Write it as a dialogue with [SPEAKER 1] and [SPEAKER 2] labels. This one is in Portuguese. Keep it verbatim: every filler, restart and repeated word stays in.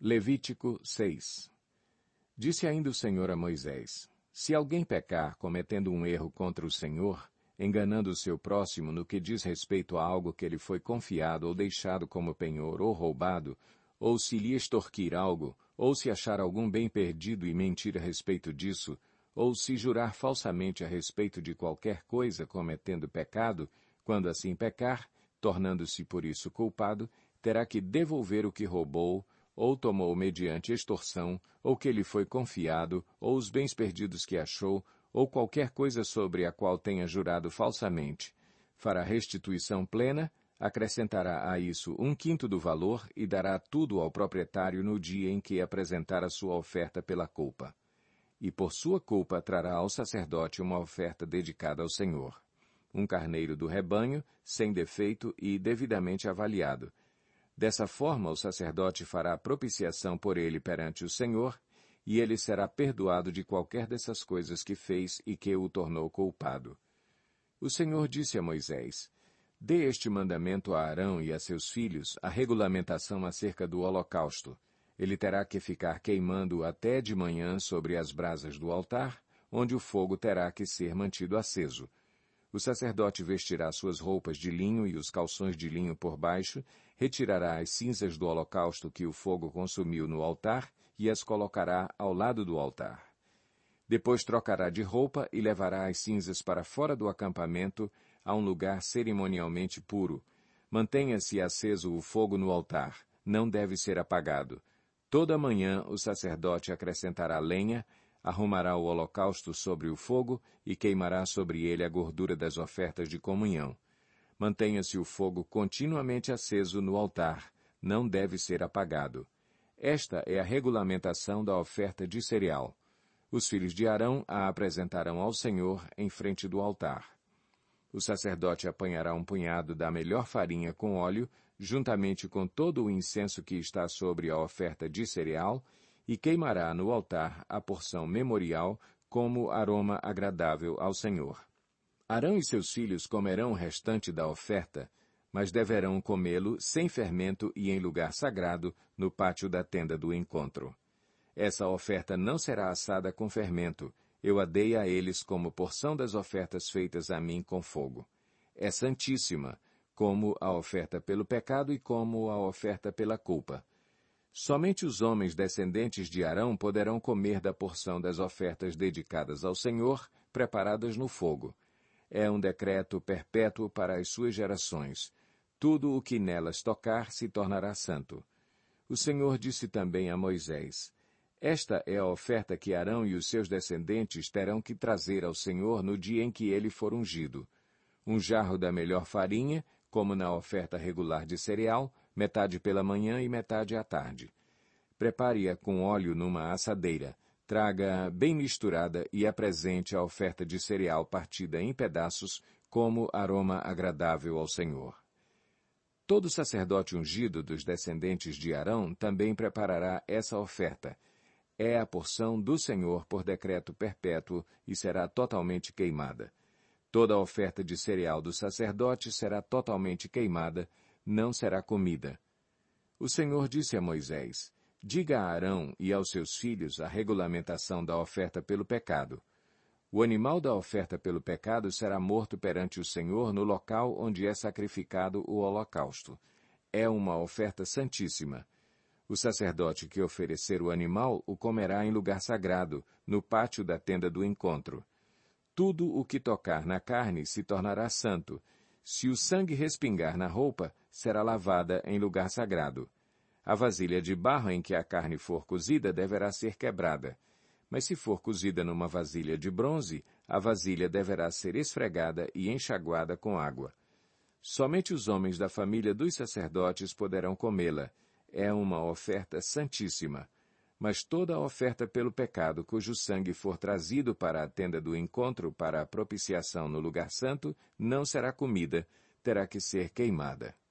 [SPEAKER 1] Levítico seis. Disse ainda o Senhor a Moisés: Se alguém pecar cometendo um erro contra o Senhor, enganando o seu próximo no que diz respeito a algo que lhe foi confiado ou deixado como penhor ou roubado, ou se lhe extorquir algo, ou se achar algum bem perdido e mentir a respeito disso, ou se jurar falsamente a respeito de qualquer coisa cometendo pecado, quando assim pecar, tornando-se por isso culpado, terá que devolver o que roubou, ou tomou mediante extorsão, ou que lhe foi confiado, ou os bens perdidos que achou, ou qualquer coisa sobre a qual tenha jurado falsamente. Fará restituição plena, acrescentará a isso um quinto do valor e dará tudo ao proprietário no dia em que apresentar a sua oferta pela culpa. E por sua culpa trará ao sacerdote uma oferta dedicada ao Senhor. Um carneiro do rebanho, sem defeito e devidamente avaliado. Dessa forma o sacerdote fará propiciação por ele perante o Senhor, e ele será perdoado de qualquer dessas coisas que fez e que o tornou culpado. O Senhor disse a Moisés: Dê este mandamento a Arão e a seus filhos, a regulamentação acerca do holocausto. Ele terá que ficar queimando até de manhã sobre as brasas do altar, onde o fogo terá que ser mantido aceso. O sacerdote vestirá suas roupas de linho e os calções de linho por baixo, retirará as cinzas do holocausto que o fogo consumiu no altar e as colocará ao lado do altar. Depois trocará de roupa e levará as cinzas para fora do acampamento, a um lugar cerimonialmente puro. Mantenha-se aceso o fogo no altar, não deve ser apagado. Toda manhã o sacerdote acrescentará lenha, arrumará o holocausto sobre o fogo e queimará sobre ele a gordura das ofertas de comunhão. Mantenha-se o fogo continuamente aceso no altar, não deve ser apagado. Esta é a regulamentação da oferta de cereal. Os filhos de Arão a apresentarão ao Senhor em frente do altar. O sacerdote apanhará um punhado da melhor farinha com óleo, juntamente com todo o incenso que está sobre a oferta de cereal, e queimará no altar a porção memorial como aroma agradável ao Senhor. Arão e seus filhos comerão o restante da oferta, mas deverão comê-lo sem fermento e em lugar sagrado, no pátio da tenda do encontro. Essa oferta não será assada com fermento, eu a dei a eles como porção das ofertas feitas a mim com fogo. É santíssima, como a oferta pelo pecado e como a oferta pela culpa. Somente os homens descendentes de Arão poderão comer da porção das ofertas dedicadas ao Senhor, preparadas no fogo. É um decreto perpétuo para as suas gerações. Tudo o que nelas tocar se tornará santo. O Senhor disse também a Moisés: Esta é a oferta que Arão e os seus descendentes terão que trazer ao Senhor no dia em que ele for ungido. Um jarro da melhor farinha, como na oferta regular de cereal, metade pela manhã e metade à tarde. Prepare-a com óleo numa assadeira, traga bem misturada e apresente a oferta de cereal partida em pedaços, como aroma agradável ao Senhor. Todo sacerdote ungido dos descendentes de Arão também preparará essa oferta. É a porção do Senhor por decreto perpétuo e será totalmente queimada. Toda a oferta de cereal do sacerdote será totalmente queimada, não será comida. O Senhor disse a Moisés: Diga a Arão e aos seus filhos a regulamentação da oferta pelo pecado. O animal da oferta pelo pecado será morto perante o Senhor no local onde é sacrificado o holocausto. É uma oferta santíssima. O sacerdote que oferecer o animal o comerá em lugar sagrado, no pátio da tenda do encontro. Tudo o que tocar na carne se tornará santo. Se o sangue respingar na roupa, será lavada em lugar sagrado. A vasilha de barro em que a carne for cozida deverá ser quebrada. Mas se for cozida numa vasilha de bronze, a vasilha deverá ser esfregada e enxaguada com água. Somente os homens da família dos sacerdotes poderão comê-la. É uma oferta santíssima. Mas toda a oferta pelo pecado cujo sangue for trazido para a tenda do encontro para a propiciação no lugar santo não será comida, terá que ser queimada.